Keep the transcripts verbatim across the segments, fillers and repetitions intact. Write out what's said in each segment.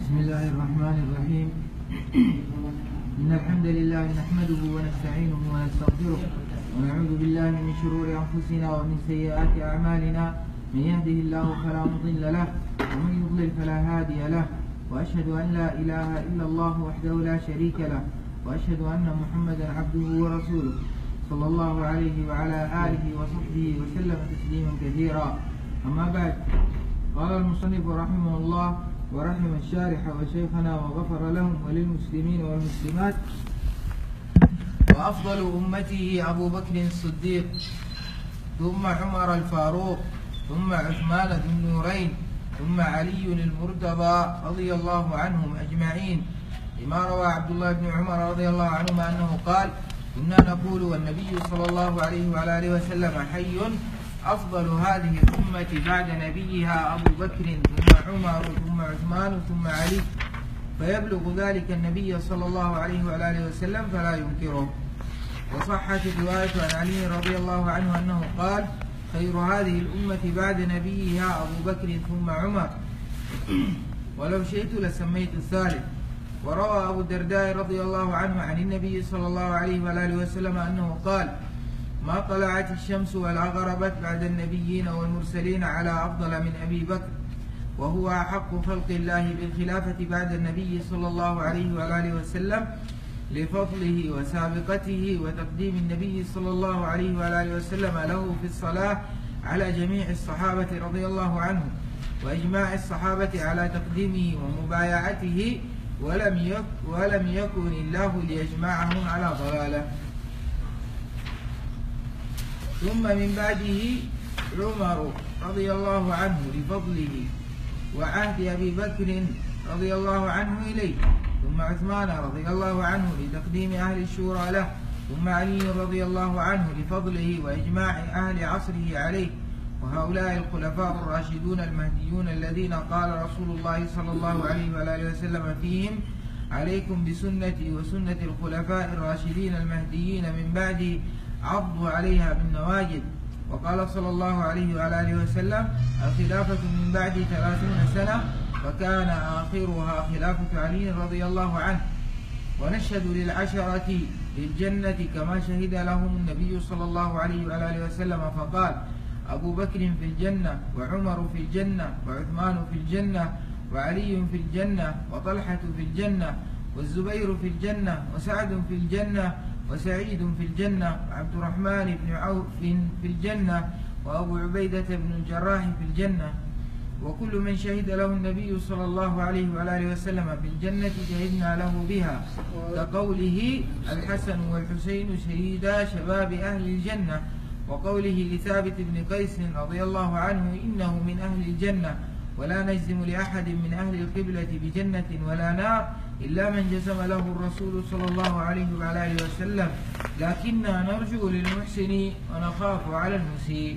بسم الله الرحمن الرحيم. إن الحمد لله نحمده ونستعينه ونستغفره ونعوذ بالله من شرور أنفسنا ومن سيئات أعمالنا، من يهده الله فلا مضل له ومن يضلل فلا هادي له، وأشهد أن لا إله إلا الله وحده لا شريك له، وأشهد أن محمدا عبده ورسوله صلى الله عليه وعلى آله وصحبه وسلم تسليما كثيرا. أما بعد، قال المصنف رحمه الله ورحم الشارح وشيخنا وغفر لهم وللمسلمين والمسلمات: وأفضل أمته أبو بكر الصديق، ثم عمر الفاروق، ثم عثمان ذو النورين، ثم علي المرتضى رضي الله عنهم أجمعين. لما روى عبد الله بن عمر رضي الله عنهما أنه قال: كنا نقول والنبي صلى الله عليه وعلى آله وسلم حي: أفضل هذه الأمة بعد نبيها أبو بكر، ثم عمر، ثم عثمان، ثم علي، فيبلغ ذلك النبي صلى الله عليه وعلى آله وسلم فلا ينكره. وصحت الرواية عن علي رضي الله عنه أنه قال: خير هذه الأمة بعد نبيها أبو بكر ثم عمر، ولو شئت لسميت الثالث. وروى أبو الدرداء رضي الله عنه عن النبي صلى الله عليه وعلى آله وسلم أنه قال: ما طلعت الشمس ولا غربت بعد النبيين والمرسلين على أفضل من أبي بكر، وهو أحق خلق الله بالخلافة بعد النبي صلى الله عليه وعلى آله وسلم لفضله وسابقته وتقديم النبي صلى الله عليه وعلى آله وسلم له في الصلاة على جميع الصحابة رضي الله عنهم، وإجماع الصحابة على تقديمه ومبايعته، ولم يكن ولم يكن الله ليجمعهم على ضلاله. ثم من بعده عمر رضي الله عنه لفضله وعهد أبي بكر رضي الله عنه إليه، ثم عثمان رضي الله عنه لتقديم أهل الشورى له، ثم علي رضي الله عنه لفضله وإجماع أهل عصره عليه. وهؤلاء الخلفاء الراشدون المهديون الذين قال رسول الله صلى الله عليه وآله وسلم فيهم: عليكم بسنتي وسنة الخلفاء الراشدين المهديين من بعدي، عضوا عليها بالنواجذ. وقال صلى الله عليه وعلى آله وسلم: الخلافة من بعد ثلاثون سنة، فكان آخرها خلافة علي رضي الله عنه. ونشهد للعشرة للجنة كما شهد لهم النبي صلى الله عليه وعلى آله وسلم فقال: أبو بكر في الجنة، وعمر في الجنة، وعثمان في الجنة، وعلي في الجنة، وطلحة في الجنة، والزبير في الجنة، وسعد في الجنة، وسعيد في الجنة، وعبد الرحمن بن عوف في الجنة، وأبو عبيدة بن الجراح في الجنة. وكل من شهد له النبي صلى الله عليه وعلى آله وسلم بالجنة شهدنا له بها، كقوله: الحسن والحسين شهيدا شباب أهل الجنة، وقوله لثابت بن قيس رضي الله عنه: إنه من أهل الجنة، ولا نجزم لأحد من أهل القبلة بجنة ولا نار إلا من جزم له الرسول صلى الله عليه وعلى آله وسلم، لكننا نرجو للمحسن ونخاف على المسيء.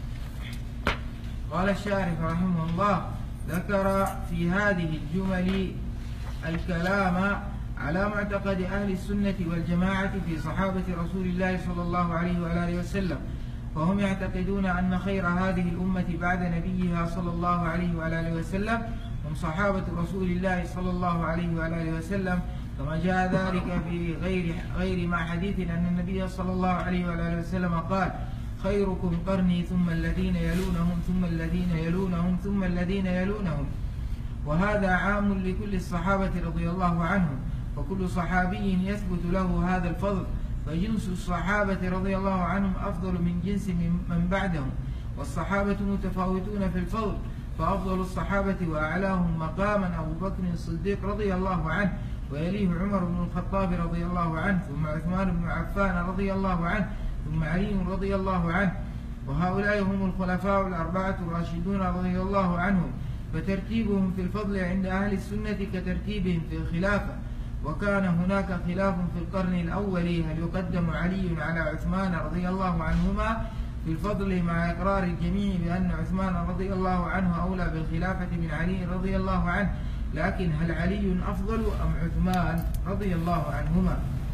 قال الشارح رحمه الله: ذكر في هذه الجمل الكلام على معتقد أهل السنة والجماعة في صحابة رسول الله صلى الله عليه وعلى آله وسلم، فهم يعتقدون أن خير هذه الأمة بعد نبيها صلى الله عليه وعلى آله وسلم هم صحابة رسول الله صلى الله عليه وعلى آله وسلم، كما جاء ذلك في غير غير مع حديث أن النبي صلى الله عليه وعلى آله وسلم قال: خيركم قرني ثم الذين يلونهم ثم الذين يلونهم ثم الذين يلونهم. وهذا عام لكل الصحابة رضي الله عنهم، وكل صحابي يثبت له هذا الفضل، فجنس الصحابة رضي الله عنهم أفضل من جنس من بعدهم، والصحابة متفاوتون في الفضل، فأفضل الصحابة وأعلاهم مقاما أبو بكر الصديق رضي الله عنه، ويليه عمر بن الخطاب رضي الله عنه، ثم عثمان بن عفان رضي الله عنه، ثم علي رضي الله عنه. وهؤلاء هم الخلفاء الأربعة الراشدون رضي الله عنهم، فترتيبهم في الفضل عند أهل السنة كترتيبهم في الخلافة. وكان هناك خلاف في القرن الأول هل يقدم علي على عثمان رضي الله عنهما في الفضل، مع إقرار الجميع بأن عثمان رضي الله عنه أولى بالخلافة من علي رضي الله عنه، لكن هل علي أفضل أم عثمان رضي الله عنهما؟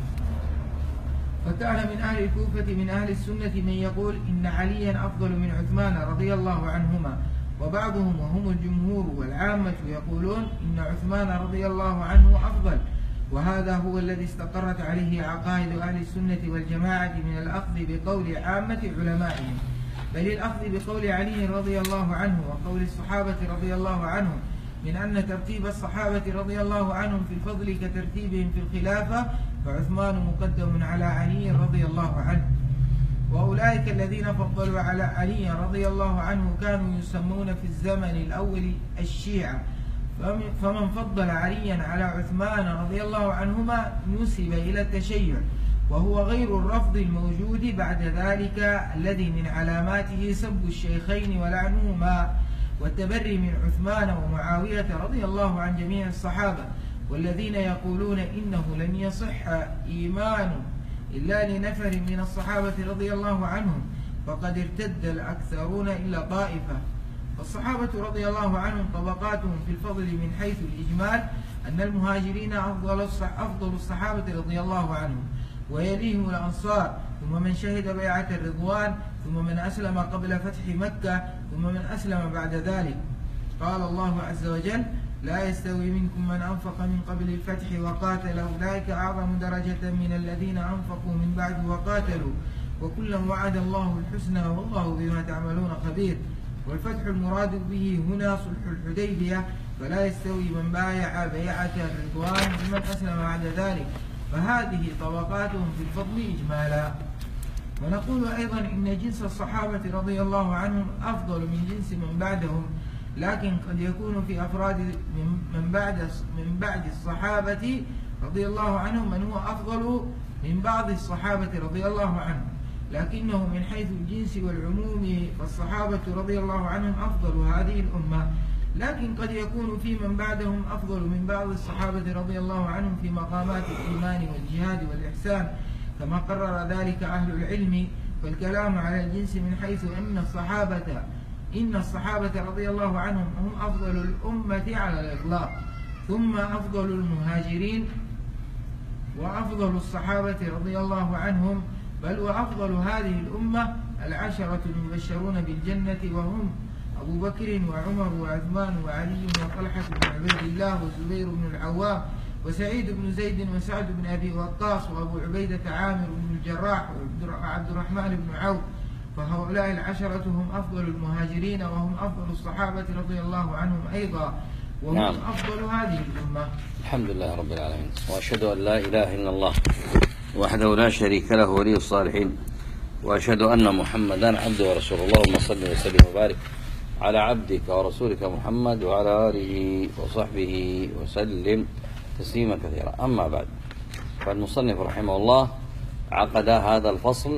فكان من أهل الكوفة من أهل السنة من يقول إن عليا أفضل من عثمان رضي الله عنهما، وبعضهم وهم الجمهور والعامة يقولون إن عثمان رضي الله عنه أفضل، وهذا هو الذي استقرت عليه عقائد أهل السنة والجماعة من الأخذ بقول عامة علمائهم، بل الأخذ بقول علي رضي الله عنه وقول الصحابة رضي الله عنهم، من أن ترتيب الصحابة رضي الله عنهم في الفضل كترتيبهم في الخلافة، فعثمان مقدم على علي رضي الله عنه. وأولئك الذين فضلوا على علي رضي الله عنه كانوا يسمون في الزمن الأول الشيعة، فمن فضل عليا على عثمان رضي الله عنهما نسب إلى التشيع، وهو غير الرفض الموجود بعد ذلك الذي من علاماته سب الشيخين ولعنهما والتبري من عثمان ومعاوية رضي الله عن جميع الصحابة، والذين يقولون إنه لن يصح إيمان إلا لنفر من الصحابة رضي الله عنهم، فقد ارتد الأكثرون إلا طائفة. فالصحابة رضي الله عنهم طبقاتهم في الفضل من حيث الإجمال أن المهاجرين أفضل الصحابة رضي الله عنهم، ويليهم الأنصار، ثم من شهد بيعة الرضوان، ثم من أسلم قبل فتح مكة، ثم من أسلم بعد ذلك. قال الله عز وجل: لا يستوي منكم من أنفق من قبل الفتح وقاتل، أولئك أعظم درجة من الذين أنفقوا من بعد وقاتلوا، وكلا وعد الله الحسنى والله بما تعملون خبير. والفتح المراد به هنا صلح الحديبية، فلا يستوي من بايع بيعة الرضوان ممن أسلم بعد ذلك، فهذه طبقاتهم في الفضل إجمالا. ونقول أيضا إن جنس الصحابة رضي الله عنهم أفضل من جنس من بعدهم، لكن قد يكون في أفراد من بعد من بعد الصحابة رضي الله عنهم من هو أفضل من بعض الصحابة رضي الله عنهم، لكنه من حيث الجنس والعموم فالصحابة رضي الله عنهم أفضل هذه الأمة، لكن قد يكون في من بعدهم أفضل من بعض الصحابة رضي الله عنهم في مقامات الإيمان والجهاد والإحسان، كما قرر ذلك أهل العلم. فالكلام على الجنس من حيث أن الصحابة إن الصحابة رضي الله عنهم هم أفضل الأمة على الإطلاق، ثم أفضل المهاجرين، وأفضل الصحابة رضي الله عنهم، بل وأفضل هذه الأمة العشرة المبشرون بالجنة، وهم أبو بكر وعمر وعثمان وعلي وطلحة بن عبيد الله والزبير بن العوام وسعيد بن زيد وسعد بن أبي وقاص وأبو عبيدة عامر بن الجراح وعبد الرحمن بن عوف، فهؤلاء العشرة هم أفضل المهاجرين، وهم أفضل الصحابة رضي الله عنهم أيضا، وهم نعم. أفضل هذه الأمة. الحمد لله رب العالمين، وأشهد أن لا إله إلا الله وحده لا شريك له ولي الصالحين، وأشهد أن محمدا عبده ورسوله. اللهم صل وسلم وبارك على عبدك ورسولك محمد وعلى آله وصحبه وسلم تسليما كثيرا. أما بعد، فالمصنف رحمه الله عقد هذا الفصل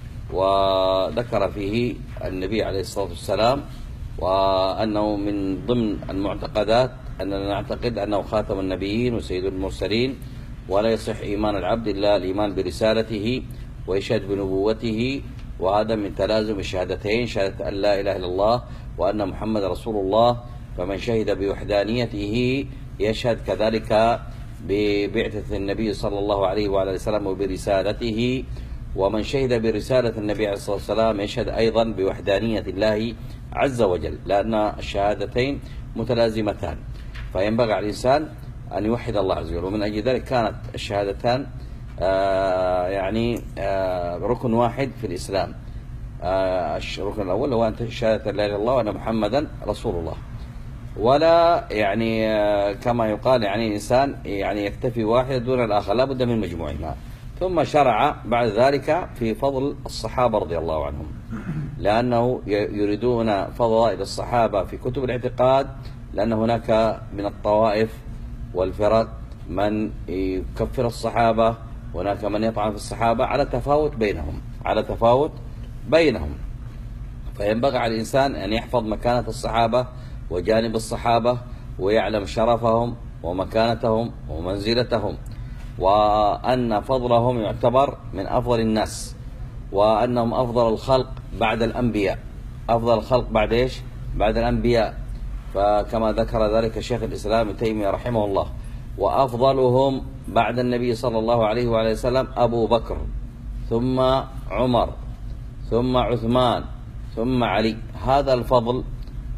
وذكر فيه النبي عليه الصلاة والسلام، وأنه من ضمن المعتقدات أننا نعتقد أنه خاتم النبيين وسيد المرسلين، ولا يصح إيمان العبد إلا الإيمان برسالته ويشهد بنبوته، وهذا من تلازم الشهادتين، شهادة أن لا إله إلا الله وأن محمد رسول الله. فمن شهد بوحدانيته يشهد كذلك ببعثة النبي صلى الله عليه وعلى وسلم وبرسالته، ومن شهد برسالة النبي عليه الصلاة والسلام يشهد أيضا بوحدانية الله عز وجل، لأن الشهادتين متلازمتان، فينبغي على الإنسان أن يوحد الله عز وجل. ومن أجل ذلك كانت الشهادتان آه يعني آه ركن واحد في الإسلام. آه الركن الأول هو أن شهادة لا إله إلا الله وأن محمدا رسول الله، ولا يعني آه كما يقال يعني الإنسان يعني يكتفي واحد دون الآخر، لا بد من مجموعهما. ثم شرع بعد ذلك في فضل الصحابة رضي الله عنهم، لأنه يريدون فضائل الصحابة في كتب الاعتقاد، لأن هناك من الطوائف والفرق من يكفر الصحابة، هناك من يطعن في الصحابة، على تفاوت بينهم على تفاوت بينهم فينبغي على الإنسان أن يحفظ مكانة الصحابة وجانب الصحابة، ويعلم شرفهم ومكانتهم ومنزلتهم، وأن فضلهم يعتبر من أفضل الناس، وأنهم أفضل الخلق بعد الأنبياء. أفضل الخلق بعد إيش؟ بعد الأنبياء. فكما ذكر ذلك شيخ الإسلام ابن تيمية رحمه الله، وأفضلهم بعد النبي صلى الله عليه وعلى وسلم أبو بكر، ثم عمر، ثم عثمان، ثم علي. هذا الفضل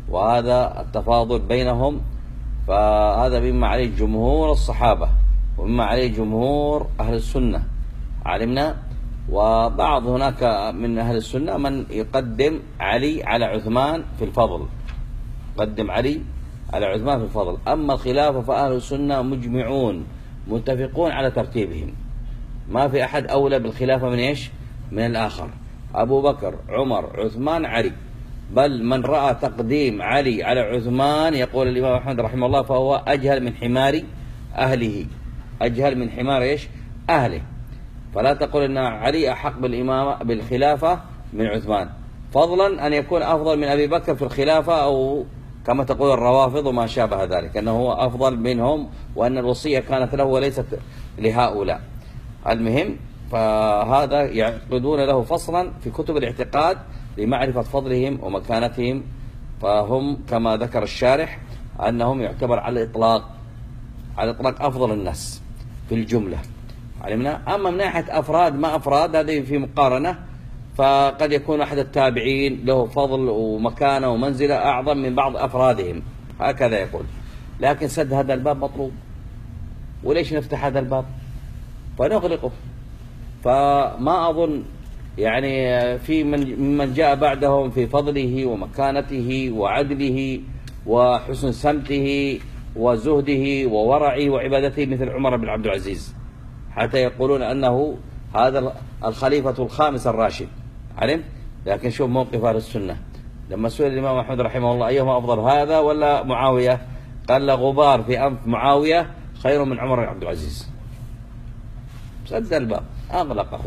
وهذا التفاضل بينهم، فهذا مما عليه جمهور الصحابة ومما عليه جمهور أهل السنة علمنا. وبعض هناك من أهل السنة من يقدم علي على عثمان في الفضل، يقدم علي على عثمان في الفضل. أما الخلافة فأهل السنة مجمعون متفقون على ترتيبهم، ما في أحد أولى بالخلافة من إيش؟ من الآخر. أبو بكر، عمر، عثمان، علي. بل من رأى تقديم علي على عثمان يقول الإمام أحمد رحمه الله فهو أجهل من حمار أهله، أجهل من حمار إيش؟ أهله. فلا تقول أن علي أحق بالإمامة بالخلافة من عثمان، فضلا أن يكون أفضل من أبي بكر في الخلافة، أو كما تقول الروافض وما شابه ذلك أنه هو أفضل منهم وأن الوصية كانت له وليست لهؤلاء. المهم فهذا يعقدون له فصلا في كتب الاعتقاد لمعرفة فضلهم ومكانتهم. فهم كما ذكر الشارح أنهم يعتبر على الإطلاق على الإطلاق أفضل الناس في الجملة علمنا. أما من ناحية أفراد ما أفراد هذه في مقارنة، فقد يكون أحد التابعين له فضل ومكانة ومنزلة أعظم من بعض أفرادهم، هكذا يقول. لكن سد هذا الباب مطلوب، وليش نفتح هذا الباب؟ فنغلقه. فما أظن يعني في من من جاء بعدهم في فضله ومكانته وعدله وحسن سمته وزهده وورعه وعبادته مثل عمر بن عبد العزيز، حتى يقولون أنه هذا الخليفة الخامس الراشد علم. لكن شوف موقف أهل السنة لما سئل الإمام أحمد رحمه الله أيهما أفضل هذا ولا معاوية، قال لغبار في أنف معاوية خير من عمر بن عبد العزيز. سد الباب أغلقه.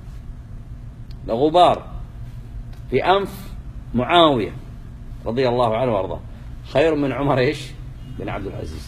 لغبار في أنف معاوية رضي الله عنه وارضاه خير من عمر إيش بن عبد العزيز.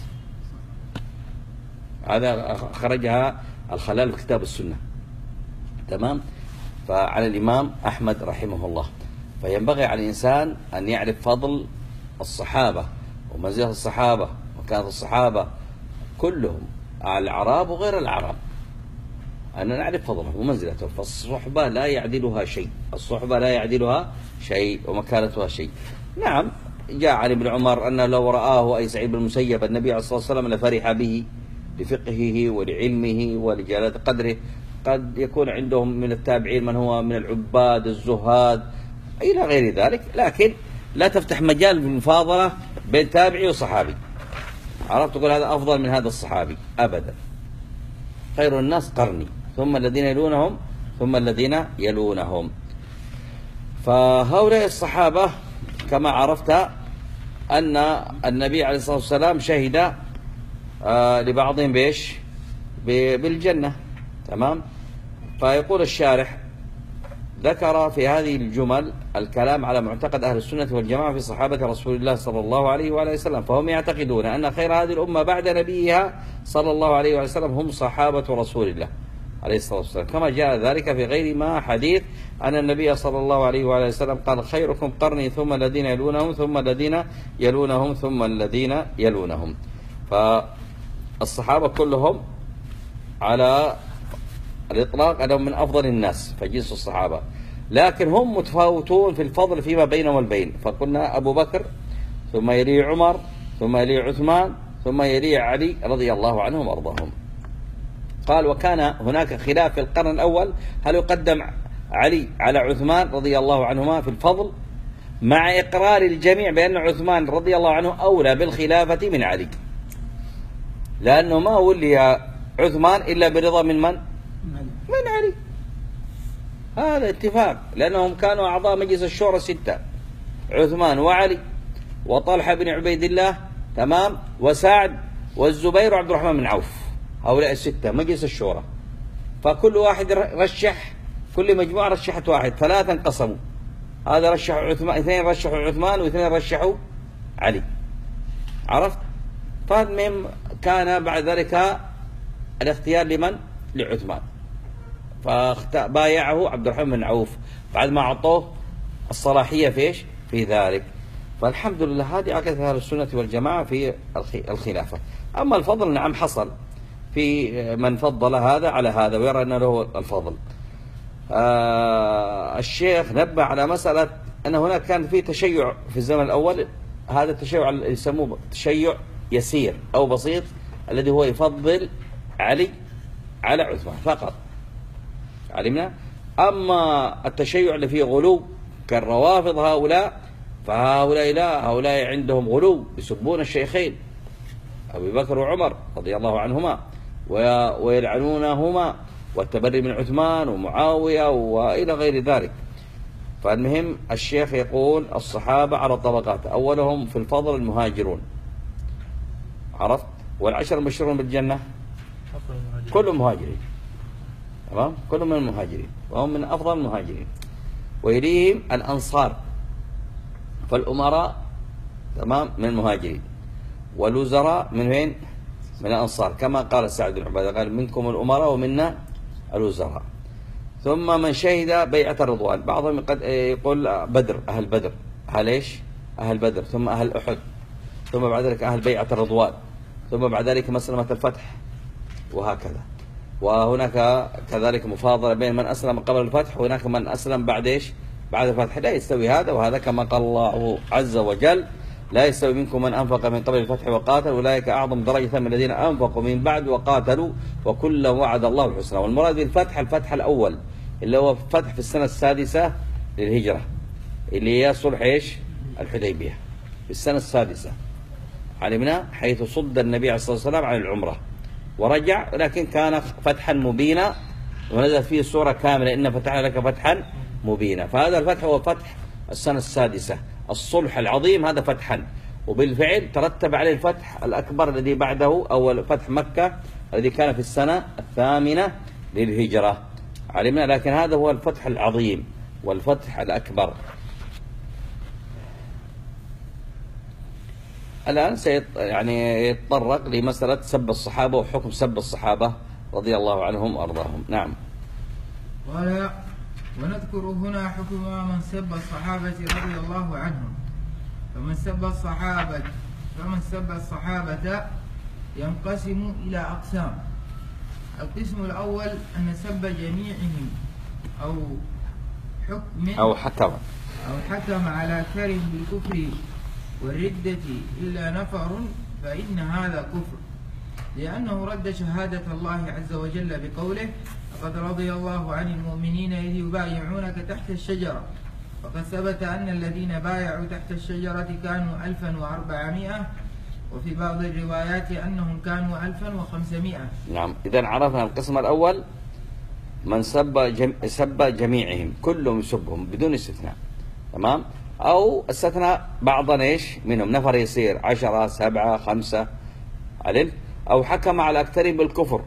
هذا خرجها الخلال في كتاب السنة. تمام. فعلى الإمام أحمد رحمه الله فينبغي على الإنسان أن يعرف فضل الصحابة ومنزلة الصحابة وكانت الصحابة كلهم الأعراب وغير الأعراب، أن نعرف فضلهم ومنزلتهم. فالصحبة لا يعدلها شيء، الصحبة لا يعدلها شيء ومكانتها شيء. نعم جاء عن ابن عمر أنه لو رآه أي سعيد بن المسيب النبي عليه الصلاة والسلام لفرح به لفقهه ولعلمه ولجلالة قدره. قد يكون عندهم من التابعين من هو من العباد الزهاد إلى غير ذلك، لكن لا تفتح مجال بالمفاضلة بين تابعي وصحابي. عرفت تقول هذا أفضل من هذا الصحابي أبدا. خير الناس قرني ثم الذين يلونهم ثم الذين يلونهم. فهؤلاء الصحابة كما عرفت أن النبي عليه الصلاة والسلام شهد آه لبعضهم بإيش؟ بالجنة. تمام. فيقول الشارح ذكر في هذه الجمل الكلام على معتقد أهل السنة والجماعة في صحابة رسول الله صلى الله عليه وآله وسلم. فهم يعتقدون أن خير هذه الأمة بعد نبيها صلى الله عليه وآله وسلم هم صحابة رسول الله عليه الصلاة والسلام، كما جاء ذلك في غير ما حديث أن النبي صلى الله عليه وآله وسلم قال خيركم قرني ثم الذين يلونهم ثم الذين يلونهم ثم الذين يلونهم. فالصحابة كلهم على الإطلاق أنهم من أفضل الناس فجنس الصحابة، لكن هم متفاوتون في الفضل فيما بينهم والبين. فقلنا أبو بكر ثم يلي عمر ثم يلي عثمان ثم يلي علي رضي الله عنهم وأرضاهم. قال وكان هناك خلاف في القرن الأول هل يقدم علي على عثمان رضي الله عنهما في الفضل، مع إقرار الجميع بأن عثمان رضي الله عنه أولى بالخلافة من علي، لأنه ما ولي عثمان إلا برضا من من؟ من علي. هذا اتفاق، لأنهم كانوا أعضاء مجلس الشورى ستة، عثمان وعلي وطلحة بن عبيد الله تمام وسعد والزبير وعبد الرحمن بن عوف، هؤلاء الستة مجلس الشورى. فكل واحد رشح، كل مجموعة رشحت واحد، ثلاثة انقسموا، هذا رشحوا عثمان، اثنين رشحوا عثمان واثنين رشحوا علي. عرفت؟ فالمهم كان بعد ذلك الاختيار لمن؟ لعثمان. فبايعه عبد الرحمن بن عوف بعد ما أعطوه الصلاحية في إيش؟ في ذلك. فالحمد لله هذه عقيدة أهل السنة والجماعة في الخلافة. أما الفضل نعم حصل في من فضل هذا على هذا ويرى أنه له الفضل. آه الشيخ نبه على مسألة أن هناك كان في تشيع في الزمن الأول هذا التشيع يسموه تشيع يسير أو بسيط، الذي هو يفضل علي على عثمان فقط، علمنا. أما التشيع اللي فيه غلو كالروافض هؤلاء، فهؤلاء لا، هؤلاء عندهم غلو، يسبون الشيخين أبي بكر وعمر رضي الله عنهما ويلعنونهما، والتبري من عثمان ومعاوية وإلى غير ذلك. فالمهم الشيخ يقول الصحابة على طبقات، أولهم في الفضل المهاجرون، عرفت، والعشر المبشرون بالجنة كلهم مهاجرين، تمام، كلهم من المهاجرين وهم من أفضل المهاجرين، ويليهم الأنصار، فالأمراء تمام من المهاجرين، والوزراء من وين؟ من الأنصار، كما قال سعد بن عبادة قال منكم الأمراء ومنا الوزراء. ثم من شهد بيعة الرضوان، بعضهم قد يقول بدر، أهل بدر، أهل إيش؟ أهل بدر، ثم أهل أحد، ثم بعد ذلك أهل بيعة الرضوان، ثم بعد ذلك مسلمة الفتح، وهكذا. وهناك كذلك مفاضلة بين من أسلم قبل الفتح وهناك من أسلم بعد إيش؟ بعد الفتح. لا يستوي هذا وهذا، كما قال الله عز وجل لا يستوي منكم من أنفق من قبل الفتح وقاتل أولئك أعظم درجة من الذين أنفقوا من بعد وقاتلوا وكلا وعد الله الحسنى. والمراد بالفتح الفتح الأول اللي هو فتح في السنة السادسة للهجرة، اللي هي صلح إيش؟ الحديبية في السنة السادسة، علمنا، حيث صد النبي عليه الصلاة والسلام عن العمرة ورجع، لكن كان فتحا مبينا ونزل فيه سورة كاملة إن فتحنا لك فتحا مبينا. فهذا الفتح هو فتح السنة السادسة، الصلح العظيم هذا فتحا، وبالفعل ترتب عليه الفتح الأكبر الذي بعده أول فتح مكة الذي كان في السنة الثامنة للهجرة، علمنا. لكن هذا هو الفتح العظيم والفتح الأكبر. الآن سيط يعني يتطرق لمسألة سب الصحابة وحكم سب الصحابة رضي الله عنهم وأرضاهم. نعم. قال ونذكر هنا حكم من سب الصحابة رضي الله عنهم. فمن سب الصحابة فمن سب الصحابة ينقسم إلى أقسام. القسم الأول أن سب جميعهم أو حكم أو حكم أو حكم على كره بالكفر والردة إلا نفر، فإن هذا كفر، لأنه رد شهادة الله عز وجل بقوله لقد رضي الله عن المؤمنين إذ يبايعونك تحت الشجرة، فقد ثبت أن الذين بايعوا تحت الشجرة كانوا ألفا وأربعمائة، وفي بعض الروايات أنهم كانوا ألفا وخمسمائة. نعم. إذن عرفنا القسم الأول من سب جم... سب جميعهم، كلهم يسبهم بدون استثناء، تمام، أو استثناء بعضا إيش منهم، نفر يصير عشرة سبعة خمسة، علم، أو حكم على أكثرهم بالكفر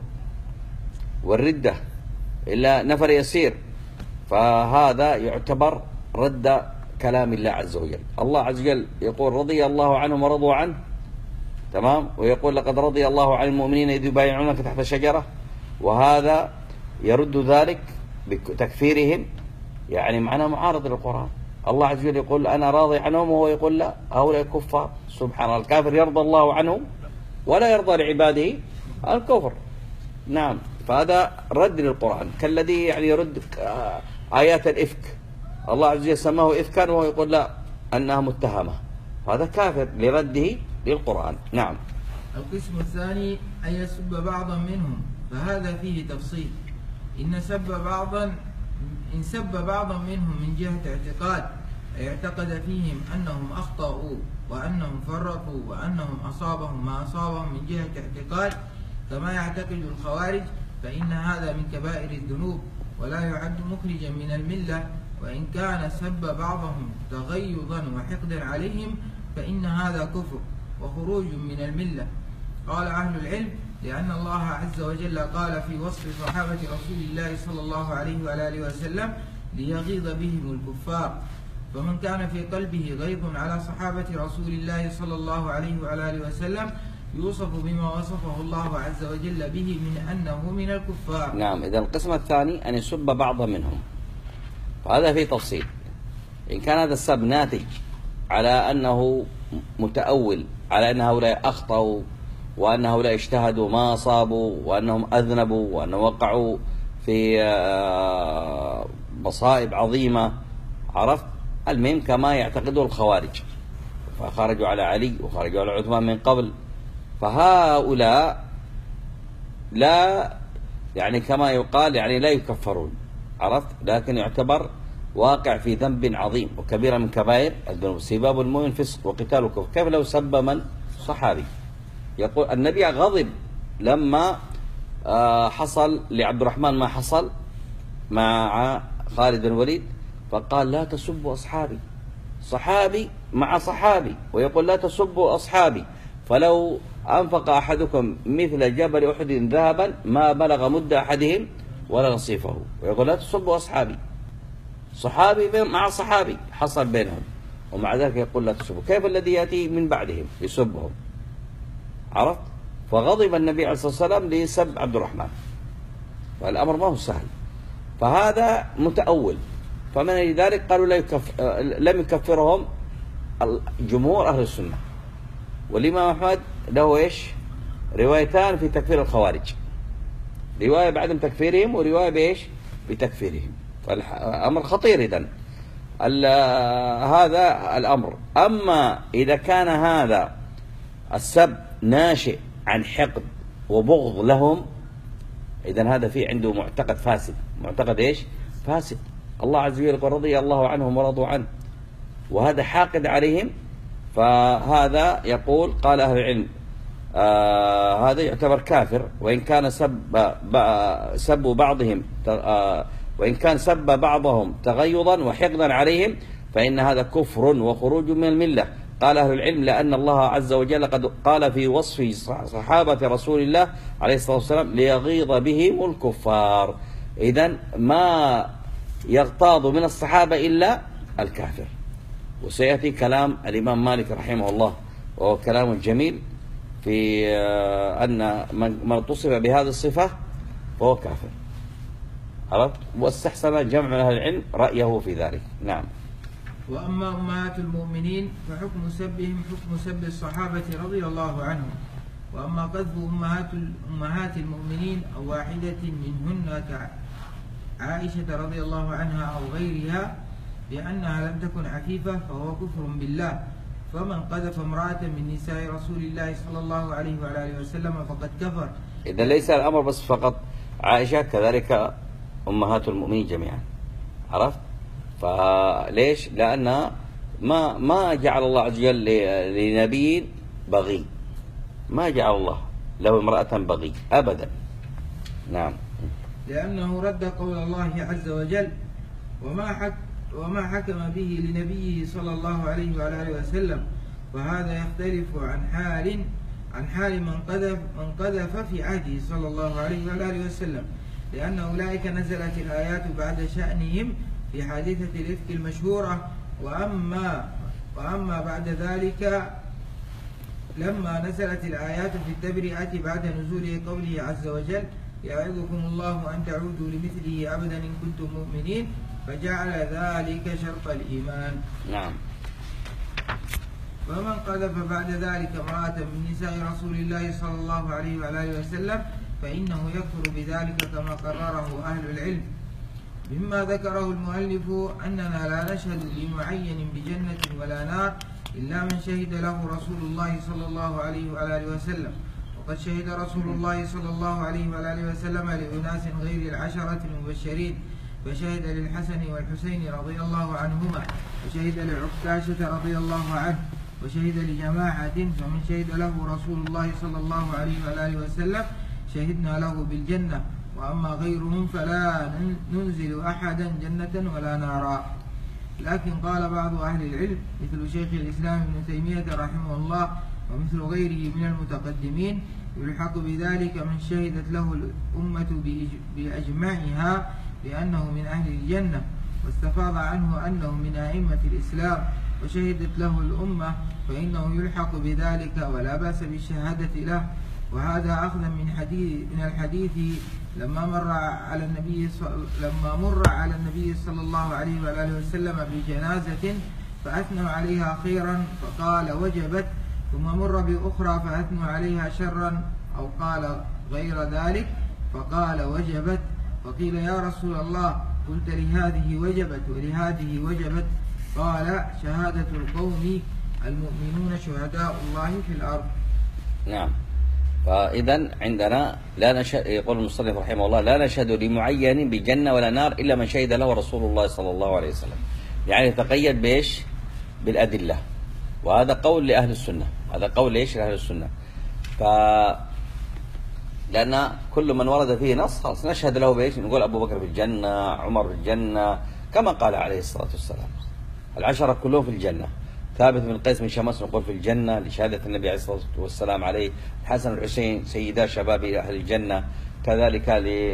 والردة إلا نفر يسير، فهذا يعتبر رد كلام الله عز وجل. الله عز وجل يقول رضي الله عنهم ورضوا عنه، تمام، ويقول لقد رضي الله عن المؤمنين إذ يبايعونك تحت الشجرة، وهذا يرد ذلك بتكفيرهم، يعني معناه معارض للقرآن. الله عز وجل يقول أنا راضي عنهم وهو يقول لا هؤلاء كفار. سبحان الله، الكافر يرضى الله عنه ولا يرضى لعباده الكفر. نعم، فهذا رد للقرآن، كالذي يعني يرد آيات الإفك، الله عز وجل سماه إفكا وهو يقول لا أنها متهمة، هذا كافر لرده للقرآن. نعم. القسم الثاني أن يسب بعضا منهم، فهذا فيه تفصيل. إن سب بعضا إن سب بعضا منهم من جهة اعتقاد، اعتقد فيهم أنهم أخطأوا وأنهم فرطوا وأنهم أصابهم ما أصابهم من جهة اعتقاد كما يعتقد الخوارج، فإن هذا من كبائر الذنوب ولا يعد مخرجا من الملة. وإن كان سب بعضهم تغيظا وحقدا عليهم فإن هذا كفر وخروج من الملة. قال أهل العلم لأن الله عز وجل قال في وصف صحابة رسول الله صلى الله عليه وآله وسلم ليغيظ بهم الكفار، فمن كان في قلبه غيظ على صحابة رسول الله صلى الله عليه وآله وسلم يوصف بما وصفه الله عز وجل به من أنه من الكفار. نعم. إذا القسم الثاني أن يسب بعض منهم، وهذا فيه تفصيل. إن كان هذا السب ناتج على أنه متأول على أن هؤلاء أخطأوا وأن هؤلاء اجتهدوا ما أصابوا وأنهم أذنبوا وأنهم وقعوا في مصائب عظيمة، عرفت، المهم كما يعتقده الخوارج، فخرجوا على علي وخرجوا على عثمان من قبل، فهؤلاء لا يعني كما يقال يعني لا يكفرون، عرفت، لكن يعتبر واقع في ذنب عظيم وكبيرة من كبائر الذنوب. سباب المؤمن فسق وقتاله كفر. كيف لو سب من؟ صحابي. يقول النبي غضب لما حصل لعبد الرحمن ما حصل مع خالد بن الوليد، فقال لا تسبوا أصحابي. صحابي مع صحابي ويقول لا تسبوا أصحابي، فلو أنفق أحدكم مثل جبل أحد ذهبا ما بلغ مد أحدهم ولا نصيفه، ويقول لا تسبوا أصحابي. صحابي مع صحابي حصل بينهم، ومع ذلك يقول لا تسبوا. كيف الذي يأتي من بعدهم يسبهم؟ عرفت؟ فغضب النبي عليه الصلاة والسلام لسب عبد الرحمن، والأمر ما هو سهل. فهذا متأول، فمن لذلك قالوا لا يكف... لم يكفرهم جمهور أهل السنة. والإمام أحمد له إيش؟ روايتان في تكفير الخوارج، رواية بعدم تكفيرهم ورواية بإيش؟ بتكفيرهم. فالأمر خطير إذن هذا الأمر. أما إذا كان هذا السب ناشئ عن حقد وبغض لهم، إذن هذا فيه عنده معتقد فاسد. معتقد إيش؟ فاسد. الله عز وجل يقول رضي الله عنهم ورضوا عنه، وهذا حاقد عليهم. فهذا يقول قال أهل العلم آه هذا يعتبر كافر، وإن كان سب سب بعضهم آه وإن كان سب بعضهم تغيظا وحقدا عليهم فإن هذا كفر وخروج من الملة. قال أهل العلم لأن الله عز وجل قد قال في وصف صحابة رسول الله عليه الصلاة والسلام ليغيظ بهم الكفار. إذن ما يغتاظ من الصحابة إلا الكافر. وسيأتي كلام الإمام مالك رحمه الله وهو كلام جميل في أن من اتصف بهذه الصفة فهو كافر. عرفت؟ واستحسن جمع من أهل العلم رأيه في ذلك. نعم. وأما أمهات المؤمنين فحكم سبهم حكم سب الصحابة رضي الله عنهم. وأما قذف أمهات أمهات المؤمنين أو واحدة منهن كعائشة رضي الله عنها أو غيرها لأنها لم تكن عفيفة فهو كفر بالله. فمن قذف امرأة من نساء رسول الله صلى الله عليه وآله وسلم فقد كفر. إذا ليس الأمر بس فقط عائشة، كذلك أمهات المؤمنين جميعا. عرفت؟ فليش؟ لأن ما ما جعل الله عز وجل لنبي بغي، ما جعل الله له امرأة بغي أبدا. نعم. لأنه رد قول الله عز وجل وما حك وما حكم به لنبيه صلى الله عليه وآله وسلم. وهذا يختلف عن حال عن حال من قذف من قذف في عهده صلى الله عليه وآله وسلم، لأن أولئك نزلت الآيات بعد شأنهم في حادثة الإفك المشهورة. وأما وأما بعد ذلك لما نزلت الآيات في التبرئة بعد نزول قوله عز وجل يعظكم الله أن تعودوا لمثله أبدا إن كنتم مؤمنين، فجعل ذلك شرط الإيمان. نعم. ومن قذف بعد ذلك امرأة من نساء رسول الله صلى الله عليه وآله وسلم فإنه يكفر بذلك كما قرره أهل العلم. مما ذكره المؤلف أننا لا نشهد لمعين بجنة ولا نار إلا من شهد له رسول الله صلى الله عليه وآله وسلم. وقد شهد رسول الله صلى الله عليه وآله وسلم لأناس غير العشرة المبشرين، فشهد للحسن والحسين رضي الله عنهما، وشهد لعكاشة رضي الله عنه، وشهد لجماعة. فمن شهد له رسول الله صلى الله عليه وآله وسلم شهدنا له بالجنة، وأما غيرهم فلا ننزل أحدا جنة ولا نارا. لكن قال بعض أهل العلم مثل شيخ الإسلام ابن تيمية رحمه الله ومثل غيره من المتقدمين يلحق بذلك من شهدت له الأمة بأجمعها بأنه من أهل الجنة، واستفاض عنه أنه من أئمة الإسلام وشهدت له الأمة، فإنه يلحق بذلك ولا بأس بالشهادة له. وهذا أخذا من حديث من الحديث لما مر على النبي لما مر على النبي صلى الله عليه وآله وسلم بجنازة فأثنوا عليها خيرا فقال وجبت، ثم مر بأخرى فأثنوا عليها شرا أو قال غير ذلك فقال وجبت، فقيل يا رسول الله قلت لهذه وجبت ولهذه وجبت؟ قال شهادة القوم المؤمنون شهداء الله في الأرض. نعم. فإذا عندنا لا نشهد، يقول المصنف رحمه الله: لا نشهد لمعين بجنة ولا نار إلا من شهد له رسول الله صلى الله عليه وسلم. يعني تقيد بإيش؟ بالأدلة. وهذا قول لأهل السنة، هذا قول ليش لأهل السنة. ف لأن كل من ورد فيه نص خلاص نشهد له بإيش؟ نقول أبو بكر في الجنة، عمر في الجنة، كما قال عليه الصلاة والسلام. العشرة كلهم في الجنة. ثابت بن قيس من شمس نقول في الجنة لشهادة النبي عليه الصلاة والسلام عليه. الحسن والحسين سيدا شباب أهل الجنة. كذلك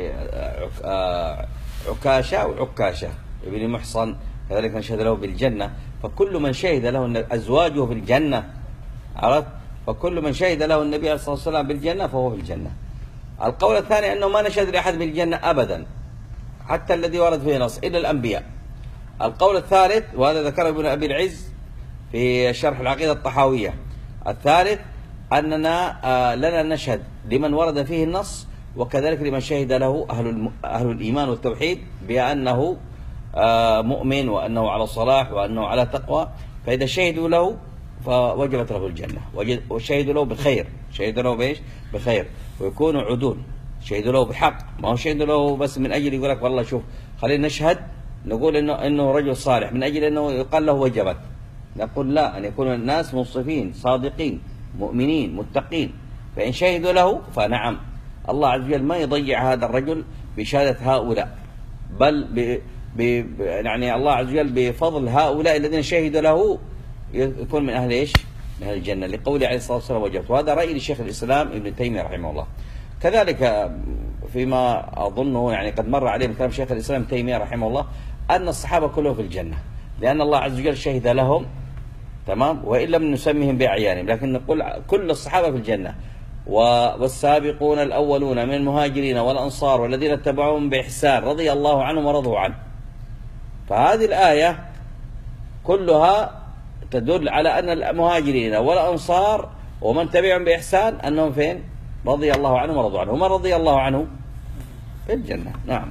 لعكاشة وعكاشة ابن محصن كذلك نشهد له بالجنة. فكل من شهد له أزواجه في الجنة، عرفت؟ فكل من شهد له النبي عليه الصلاة والسلام بالجنة فهو في الجنة. القول الثاني أنه ما نشهد لأحد بالجنة أبدا حتى الذي ورد فيه نص إلا الأنبياء. القول الثالث، وهذا ذكره ابن أبي العز في شرح العقيدة الطحاوية، الثالث أننا آه لنا نشهد لمن ورد فيه النص، وكذلك لمن شهد له أهل, أهل الإيمان والتوحيد بأنه آه مؤمن وأنه على صلاح وأنه على تقوى. فإذا شهدوا له فوجبت له الجنة، وشهدوا له بخير، شهدوا له بإيش؟ بخير، ويكونوا عدول، شهدوا له بحق، ما هو شهدوا له بس من أجل يقول لك والله شوف خلينا نشهد نقول إنه إنه رجل صالح من أجل إنه يقال له وجبت. نقول لا، أن يكون الناس منصفين صادقين مؤمنين متقين. فإن شهدوا له فنعم، الله عز وجل ما يضيع هذا الرجل بشهادة هؤلاء، بل ب ب يعني الله عز وجل بفضل هؤلاء الذين شهدوا له يكون من أهل إيش؟ من أهل الجنة، لقوله عليه الصلاة والسلام وجبت. وهذا رأي للشيخ الإسلام ابن تيمية رحمه الله. كذلك فيما أظنه يعني قد مر عليه من كلام شيخ الإسلام ابن تيمية رحمه الله أن الصحابة كلهم في الجنة، لأن الله عز وجل شهد لهم، تمام، وإن لم نسميهم بأعيانهم، لكن نقول كل الصحابة في الجنة. والسابقون الأولون من المهاجرين والأنصار والذين اتبعوهم بإحسان رضي الله عنهم ورضوا عنه. فهذه الآية كلها تدل على أن المهاجرين والأنصار ومن تبعهم بإحسان أنهم فين؟ رضي الله عنهم ورضوا عنه. ومن رضي الله عنه في الجنة. نعم.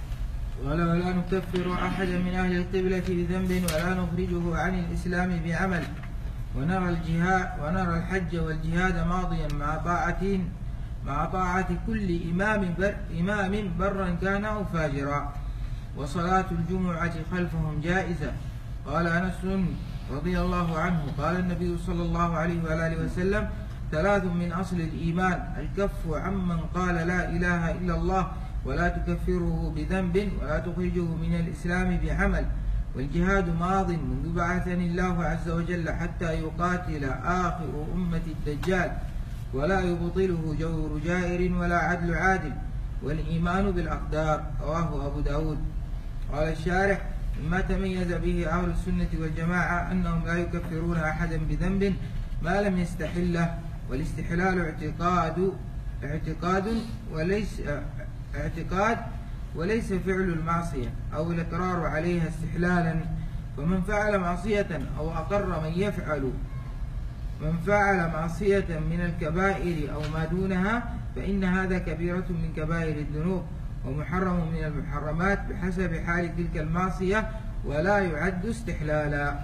ولا ولا نكفر أحدا من أهل القبلة بذنب ولا نخرجه عن الإسلام بعمل، ونرى الجهاد ونرى الحج والجهاد ماضيا مع طاعة مع طاعة كل إمام بر إمام برا كان أو فاجرا، وصلاة الجمعة خلفهم جائزة. قال أنس رضي الله عنه قال النبي صلى الله عليه وآله وسلم: ثلاث من أصل الإيمان: الكف عمن قال لا إله إلا الله ولا تكفره بذنب ولا تخرجه من الإسلام بعمل، والجهاد ماض منذ بعثني الله عز وجل حتى يقاتل آخر أمة الدجال، ولا يبطله جور جائر ولا عدل عادل، والإيمان بالأقدار. رواه أبو داود. قال الشارح: مما تميز به أهل السنة والجماعة أنهم لا يكفرون أحدا بذنب ما لم يستحله، والاستحلال اعتقاد اعتقاد وليس اعتقاد وليس فعل المعصية أو الإقرار عليها استحلالا. ومن فعل معصية أو أقر من يفعل من فعل معصية من الكبائر أو ما دونها فإن هذا كبيرة من كبائر الذنوب ومحرم من المحرمات بحسب حال تلك المعصية، ولا يعد استحلالا.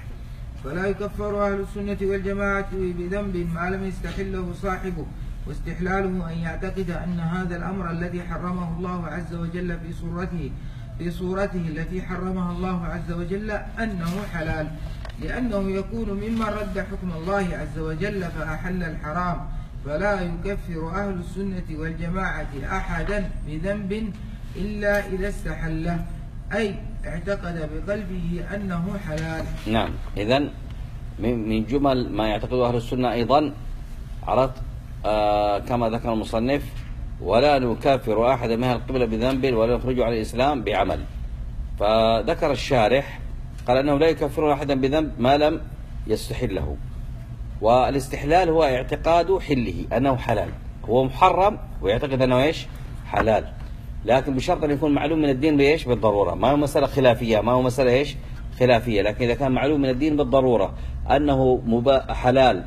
فلا يكفر أهل السنة والجماعة بذنب ما لم يستحله صاحبه، واستحلاله أن يعتقد أن هذا الأمر الذي حرمه الله عز وجل في صورته في صورته التي حرمها الله عز وجل أنه حلال، لأنه يكون ممن رد حكم الله عز وجل فأحل الحرام. فلا يكفر أهل السنة والجماعة أحدا بذنب إلا إذا استحله، أي اعتقد بقلبه أنه حلال. نعم. إذن من جمل ما يعتقده أهل السنة أيضا عرفت آه كما ذكر المصنف: ولا نكافر أحد من القبلة بذنب ولا نخرجه على الإسلام بعمل. فذكر الشارح قال أنه لا يكفر أحدا بذنب ما لم يستحله، والاستحلال هو اعتقاد حله أنه حلال، هو محرم ويعتقد أنه إيش؟ حلال، لكن بشرط أن يكون معلوم من الدين بإيش؟ بالضرورة. ما هو مسألة خلافية، ما هو مسألة إيش؟ خلافية. لكن إذا كان معلوم من الدين بالضرورة أنه مبا حلال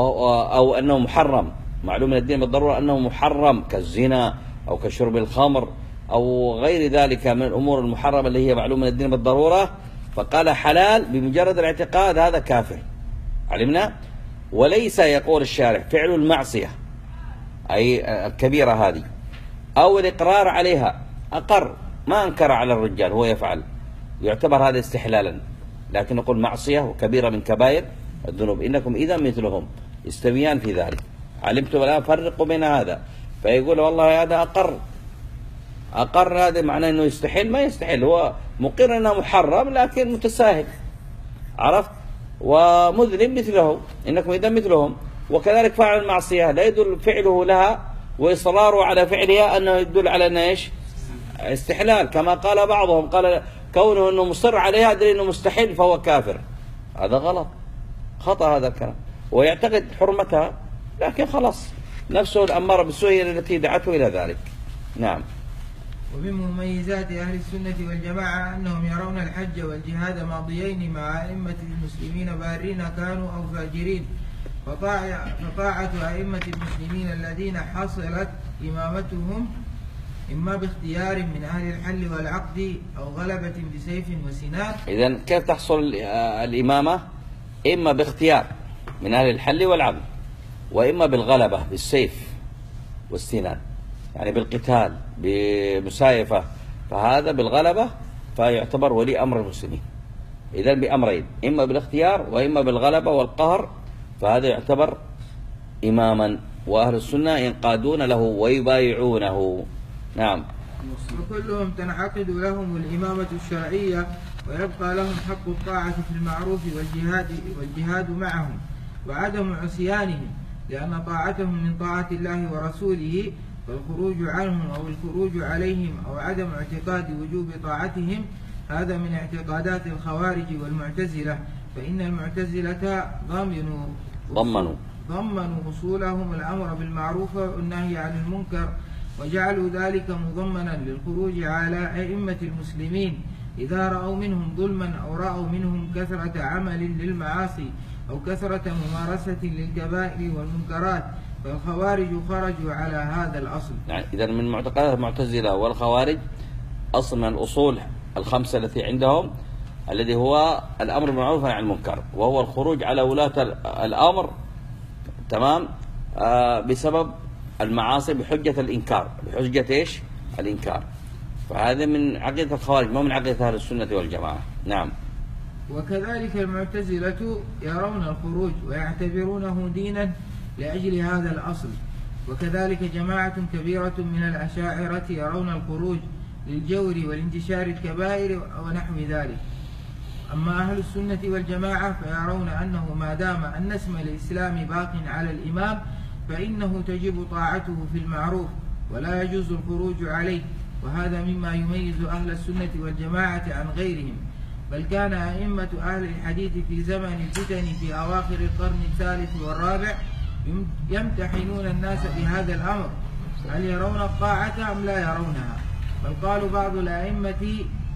أو أنه محرم، معلوم من الدين بالضرورة أنه محرم كالزنا أو كشرب الخمر أو غير ذلك من الأمور المحرمة اللي هي معلوم من الدين بالضرورة، فقال حلال بمجرد الاعتقاد، هذا كافر. علمنا. وليس يقول الشارع فعل المعصية أي الكبيرة هذه أو الإقرار عليها، أقر ما أنكر على الرجال هو يفعل، يعتبر هذا استحلالا، لكن نقول معصية وكبيرة من كبائر الذنوب، إنكم إذا مثلهم يستويان في ذلك. علمتم الآن فرقوا بين هذا، فيقول والله هذا أقر أقر هذا معناه أنه يستحل، ما يستحل، هو مقر أنه محرم لكن متساهل، عرفت؟ ومذنب مثله، إنكم إذا مثلهم. وكذلك فاعل المعصية لا يدل فعله لها وإصراره على فعلها أنه يدل على أنه إيش؟ استحلال، كما قال بعضهم قال كونه أنه مصر عليها دليل أنه مستحيل فهو كافر. هذا غلط، خطأ هذا الكلام، ويعتقد حرمتها لكن خلاص نفسه الأمارة بالسوء التي دعته إلى ذلك. نعم. ومن مميزات أهل السنة والجماعة أنهم يرون الحج والجهاد ماضيين مع أئمة المسلمين بارين كانوا أو فاجرين، فطاعة أئمة المسلمين الذين حصلت إمامتهم إما باختيار من أهل الحل والعقد أو غلبة بسيف وسنان. إذن كيف تحصل الإمامة؟ إما باختيار من أهل الحل والعقد، وإما بالغلبة بالسيف والسنان، يعني بالقتال بمسايفة، فهذا بالغلبة فيعتبر ولي أمر المسلمين. إذن بأمرين، إما بالاختيار وإما بالغلبة والقهر، فهذا يعتبر إماما، وأهل السنة ينقادون له ويبايعونه. نعم. وكلهم تنعقد لهم الإمامة الشرعية ويبقى لهم حق الطاعة في المعروف والجهاد, والجهاد معهم وعدم عصيانهم، لأن طاعتهم من طاعة الله ورسوله، فالخروج عنهم أو الخروج عليهم أو عدم اعتقاد وجوب طاعتهم هذا من اعتقادات الخوارج والمعتزلة، فإن المعتزلة ضمنوا ضمنوا ضمنوا أصولهم الأمر بالمعروف والنهي عن المنكر، وجعلوا ذلك مضمنا للخروج على أئمة المسلمين إذا رأوا منهم ظلما أو رأوا منهم كثرة عمل للمعاصي أو كثرة ممارسة للكبائر والمنكرات، فالخوارج خرجوا على هذا الأصل. يعني إذا من معتقدات المعتزلة والخوارج أصل من الأصول الخمسة التي عندهم الذي هو الأمر بالمعروف والنهي عن المنكر، وهو الخروج على ولاة الأمر، تمام، آه بسبب المعاصي بحجة الإنكار، بحجة إيش؟ الإنكار. فهذا من عقيدة الخوارج، ما من عقيدة أهل السنة والجماعة. نعم. وكذلك المعتزلة يرون الخروج ويعتبرونه دينا لأجل هذا الأصل، وكذلك جماعة كبيرة من الأشاعرة يرون الخروج للجور والانتشار الكبائر ونحو ذلك. أما أهل السنة والجماعة فيرون أنه ما دام أن اسم الإسلام باق على الإمام فإنه تجب طاعته في المعروف ولا يجوز الخروج عليه، وهذا مما يميز أهل السنة والجماعة عن غيرهم. بل كان أئمة أهل الحديث في زمن الفتن في أواخر القرن الثالث والرابع يمتحنون الناس بهذا الأمر، هل يرون الطاعة أم لا يرونها؟ بل قالوا بعض الأئمة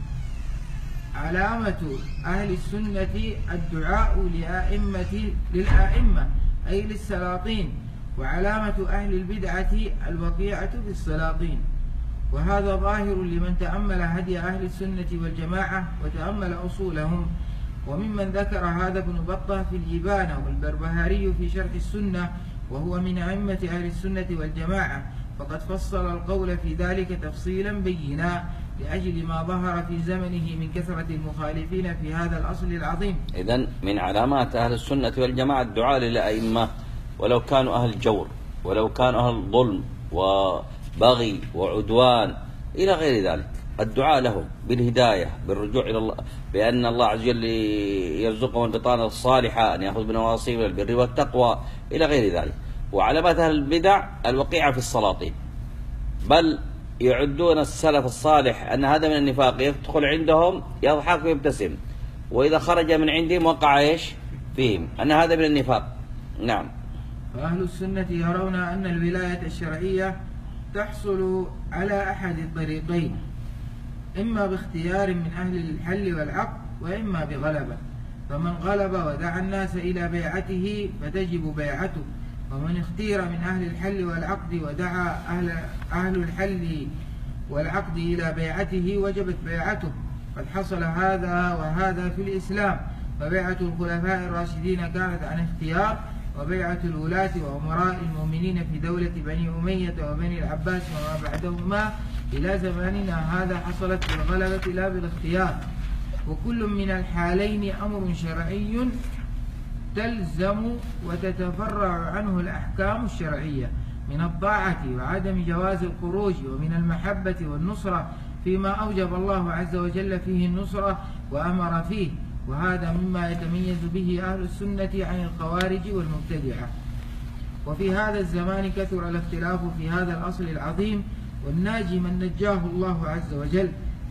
علامة أهل السنة الدعاء لأئمة للأئمة أي للسلاطين، وعلامة أهل البدعة الوقيعة في السلاطين. وهذا ظاهر لمن تأمل هدي أهل السنة والجماعة وتأمل أصولهم. وممن ذكر هذا ابن بطة في الإبانة والبربهاري في شرح السنة، وهو من أئمة أهل السنة والجماعة، فقد فصل القول في ذلك تفصيلا بينا لأجل ما ظهر في زمنه من كثرة المخالفين في هذا الأصل العظيم. إذن من علامات أهل السنة والجماعة الدعاء للأئمة، ولو كانوا أهل جور، ولو كانوا أهل ظلم وبغي وعدوان إلى غير ذلك، الدعاء لهم بالهداية، بالرجوع إلى الله، بأن الله عز وجل يرزقهم البطانة الصالحة، أن يأخذ بنواصيهم البر والتقوى إلى غير ذلك. وعلامات أهل البدع الوقيعة في السلاطين، بل يعدون السلف الصالح أن هذا من النفاق، يدخل عندهم يضحك ويبتسم، وإذا خرج من عندهم وقع إيش فيهم، أن هذا من النفاق. نعم. فأهل السنة يرون أن الولاية الشرعية تحصل على أحد الطريقين، إما باختيار من أهل الحل والعقد وإما بغلبة، فمن غلب ودعا الناس إلى بيعته فتجب بيعته، ومن اختير من أهل الحل والعقد ودعا أهل, أهل الحل والعقد إلى بيعته وجبت بيعته. قد حصل هذا وهذا في الإسلام، فبيعة الخلفاء الراشدين كانت عن اختيار، وبيعة الولاة وأمراء المؤمنين في دولة بني أمية وبني العباس وما بعدهما إلى زماننا هذا حصلت بالغلبة لا بالاختيار. وكل من الحالين أمر شرعي تلزم وتتفرع عنه الأحكام الشرعية من الطاعة وعدم جواز الخروج، ومن المحبة والنصرة فيما أوجب الله عز وجل فيه النصرة وأمر فيه، وهذا مما يتميز به أهل السنة عن الخوارج والمبتدعة. وفي هذا الزمان كثر الاختلاف في هذا الأصل العظيم، والناجي من نجاه الله عز وجل.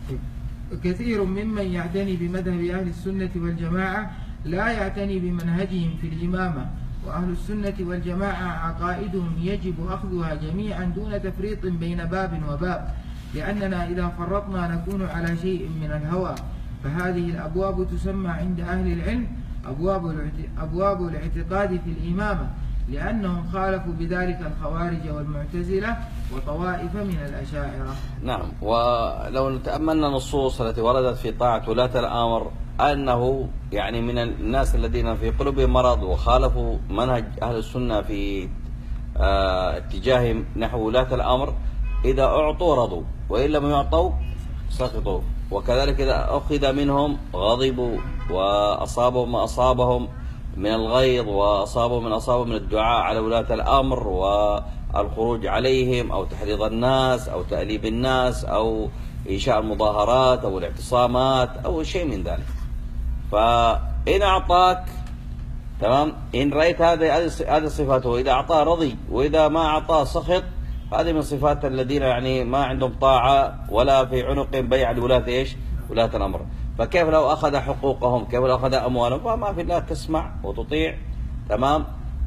كثير ممن يعتني بمذهب أهل السنة والجماعة لا يعتني بمنهجهم في الإمامة، وأهل السنة والجماعة عقائدهم يجب أخذها جميعا دون تفريط بين باب وباب، لأننا إذا فرطنا نكون على شيء من الهوى. فهذه الأبواب تسمى عند أهل العلم أبواب أبواب الاعتقاد في الإمامة، لأنهم خالفوا بذلك الخوارج والمعتزلة وطوائف من الأشاعرة. نعم. ولو نتأملنا النصوص التي وردت في طاعة ولاة الأمر أنه يعني من الناس الذين في قلوبهم مرض وخالفوا منهج أهل السنة في اه اتجاه نحو ولاة الأمر، إذا أعطوا رضوا وإن لم يعطوا سقطوا، وكذلك إذا أخذ منهم غضبوا وأصابهم ما أصابهم من الغيظ وأصابهم من أصابهم من الدعاء على ولاة الأمر والخروج عليهم أو تحريض الناس أو تأليب الناس أو إنشاء المظاهرات أو الاعتصامات أو شيء من ذلك. فإن أعطاك تمام، إن رأيت هذه هذه صفاته، إذا أعطاه رضي وإذا ما أعطاه سخط، هذه من صفات الذين يعني ما عندهم طاعة ولا في عنقهم بيع لولاة إيش؟ ولاة الأمر. فكيف لو أخذ حقوقهم؟ كيف لو أخذ أموالهم؟ فما في الله تسمع وتطيع تمام.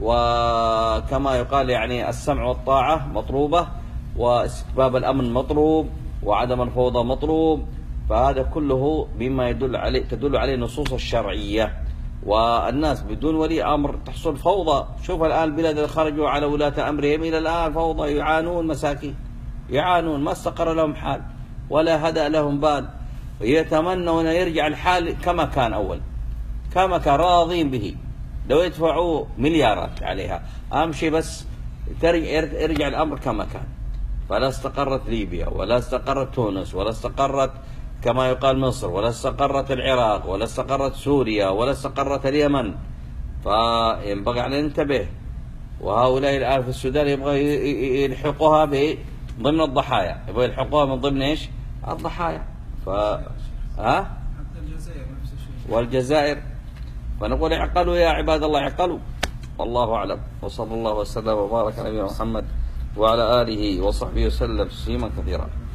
وكما يقال يعني السمع والطاعة مطلوبة، واستتباب الأمن مطلوب، وعدم الفوضى مطلوب. فهذا كله مما يدل عليه تدل عليه النصوص الشرعية. والناس بدون ولي أمر تحصل فوضى. شوف الآن البلاد اللي خرجوا على ولاة أمرهم إلى الآن فوضى، يعانون مساكين، يعانون، ما استقر لهم حال ولا هدأ لهم بال، يتمنون أن يرجع الحال كما كان أول، كما كان راضين به، لو يدفعوا مليارات عليها أهم شيء بس يرجع الأمر كما كان. فلا استقرت ليبيا ولا استقرت تونس ولا استقرت كما يقال مصر ولا استقرت العراق ولا استقرت سوريا ولا استقرت اليمن. فينبغي أن ننتبه. وهؤلاء الآن في السودان يبغى يلحقوها ضمن الضحايا، يبغى يلحقوها من ضمن إيش؟ الضحايا. ف ها؟ حتى الجزائر نفس الشيء. والجزائر. فنقول اعقلوا يا عباد الله، اعقلوا. والله أعلم، وصلى الله وسلم وبارك على نبينا محمد وعلى آله وصحبه وسلم تسليما كثيرا.